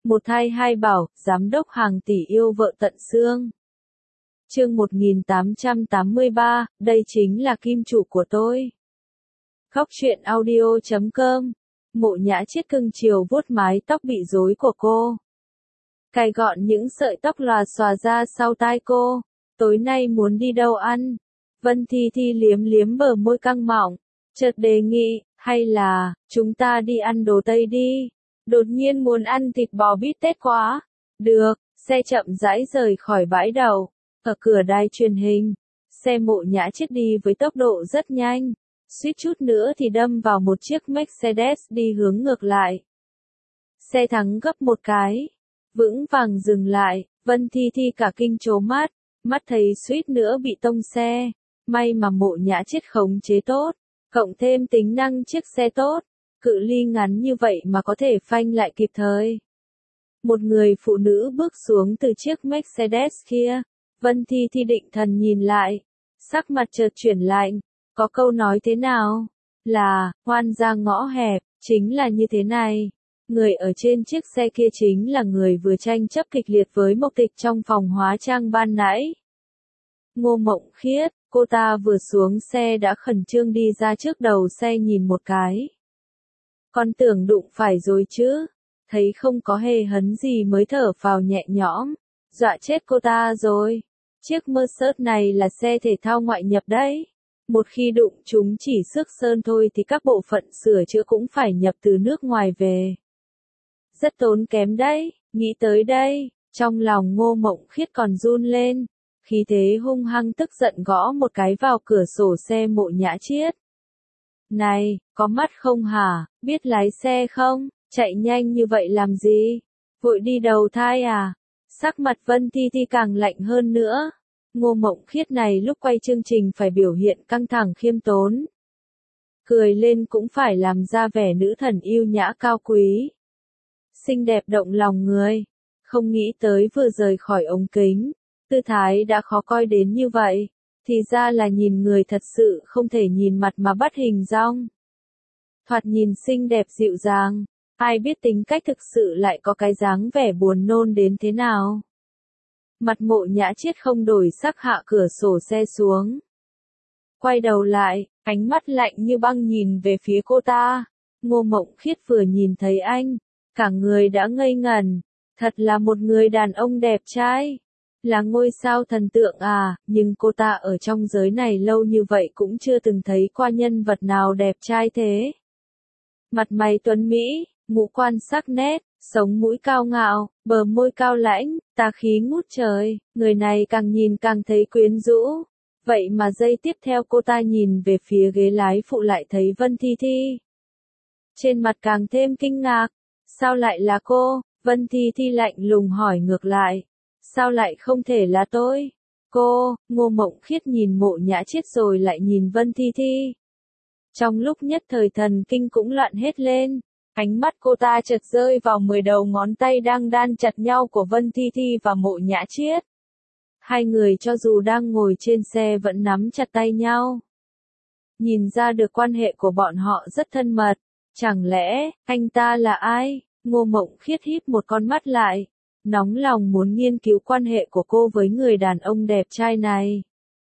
Một thai hai bảo, giám đốc hàng tỷ yêu vợ tận xương. Chương 1883, đây chính là kim chủ của tôi. Khóc chuyện audio.com. Mộ Nhã Chiết cưng chiều vuốt mái tóc bị rối của cô. Cài gọn những sợi tóc lòa xòa ra sau tai cô. Tối nay muốn đi đâu ăn? Vân Thi Thi liếm liếm bờ môi căng mọng, chợt đề nghị, hay là, chúng ta đi ăn đồ Tây đi. Đột nhiên muốn ăn thịt bò bít tết quá. Được, xe chậm rãi rời khỏi bãi đậu. Ở cửa đài truyền hình, xe Mộ Nhã Chiết đi với tốc độ rất nhanh. Suýt chút nữa thì đâm vào một chiếc Mercedes đi hướng ngược lại. Xe thắng gấp một cái, vững vàng dừng lại, Vân Thi Thi cả kinh trố mắt thấy suýt nữa bị tông xe. May mà Mộ Nhã Chiết khống chế tốt, cộng thêm tính năng chiếc xe tốt, cự ly ngắn như vậy mà có thể phanh lại kịp thời. Một người phụ nữ bước xuống từ chiếc Mercedes kia, Vân Thi Thi định thần nhìn lại, sắc mặt chợt chuyển lạnh, có câu nói thế nào? Là, hoan ra ngõ hẹp, chính là như thế này. Người ở trên chiếc xe kia chính là người vừa tranh chấp kịch liệt với Mộc Tịch trong phòng hóa trang ban nãy. Ngô Mộng Khiết, cô ta vừa xuống xe đã khẩn trương đi ra trước đầu xe nhìn một cái. Con tưởng đụng phải rồi chứ, thấy không có hề hấn gì mới thở phào nhẹ nhõm, dọa chết cô ta rồi. Chiếc Mercedes này là xe thể thao ngoại nhập đấy. Một khi đụng chúng chỉ xước sơn thôi thì các bộ phận sửa chữa cũng phải nhập từ nước ngoài về. Rất tốn kém đấy, nghĩ tới đây, trong lòng Ngô Mộng Khiết còn run lên, khí thế hung hăng tức giận gõ một cái vào cửa sổ xe Mộ Nhã Chiết. Này, có mắt không hả, biết lái xe không, chạy nhanh như vậy làm gì, vội đi đầu thai à? Sắc mặt Vân Thi Thi càng lạnh hơn nữa. Ngô Mộng Khiết này lúc quay chương trình phải biểu hiện căng thẳng khiêm tốn. Cười lên cũng phải làm ra vẻ nữ thần yêu nhã cao quý. Xinh đẹp động lòng người. Không nghĩ tới vừa rời khỏi ống kính, tư thái đã khó coi đến như vậy. Thì ra là nhìn người thật sự không thể nhìn mặt mà bắt hình dong. Thoạt nhìn xinh đẹp dịu dàng, ai biết tính cách thực sự lại có cái dáng vẻ buồn nôn đến thế nào. Mặt Mộ Nhã Chiết không đổi sắc hạ cửa sổ xe xuống. Quay đầu lại, ánh mắt lạnh như băng nhìn về phía cô ta. Ngô Mộng Khiết vừa nhìn thấy anh, cả người đã ngây ngẩn. Thật là một người đàn ông đẹp trai. Là ngôi sao thần tượng à, nhưng cô ta ở trong giới này lâu như vậy cũng chưa từng thấy qua nhân vật nào đẹp trai thế. Mặt mày tuấn mỹ, ngũ quan sắc nét, sống mũi cao ngạo, bờ môi cao lãnh, tà khí ngút trời, người này càng nhìn càng thấy quyến rũ. Vậy mà giây tiếp theo cô ta nhìn về phía ghế lái phụ lại thấy Vân Thi Thi. Trên mặt càng thêm kinh ngạc, sao lại là cô? Vân Thi Thi lạnh lùng hỏi ngược lại, sao lại không thể là tôi? Cô, Ngô Mộng Khiết nhìn Mộ Nhã Chiết rồi lại nhìn Vân Thi Thi. Trong lúc nhất thời thần kinh cũng loạn hết lên. Ánh mắt cô ta chợt rơi vào 10 đầu ngón tay đang đan chặt nhau của Vân Thi Thi và Mộ Nhã Chiết. Hai người cho dù đang ngồi trên xe vẫn nắm chặt tay nhau. Nhìn ra được quan hệ của bọn họ rất thân mật. Chẳng lẽ, anh ta là ai? Ngô Mộng Khiết híp một con mắt lại. Nóng lòng muốn nghiên cứu quan hệ của cô với người đàn ông đẹp trai này.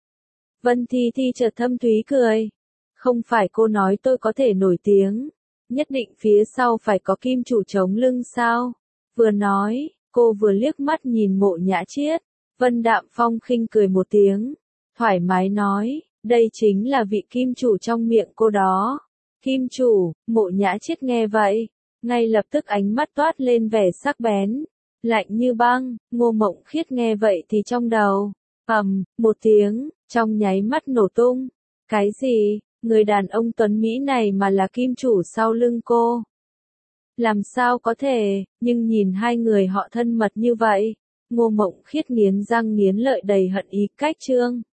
Vân Thi Thi chợt thâm thúy cười. Không phải cô nói tôi có thể nổi tiếng. Nhất định phía sau phải có kim chủ chống lưng sao? Vừa nói, cô vừa liếc mắt nhìn Mộ Nhã Chiết. Vân Đạm Phong khinh cười một tiếng, thoải mái nói, đây chính là vị kim chủ trong miệng cô đó. Kim chủ, Mộ Nhã Chiết nghe vậy, ngay lập tức ánh mắt toát lên vẻ sắc bén, lạnh như băng. Ngô Mộng Khiết nghe vậy thì trong đầu, một tiếng, trong nháy mắt nổ tung. Cái gì? Người đàn ông tuấn Mỹ này mà là kim chủ sau lưng cô? Làm sao có thể, nhưng nhìn hai người họ thân mật như vậy, Ngô Mộng Khiết nghiến răng nghiến lợi đầy hận ý cách trương.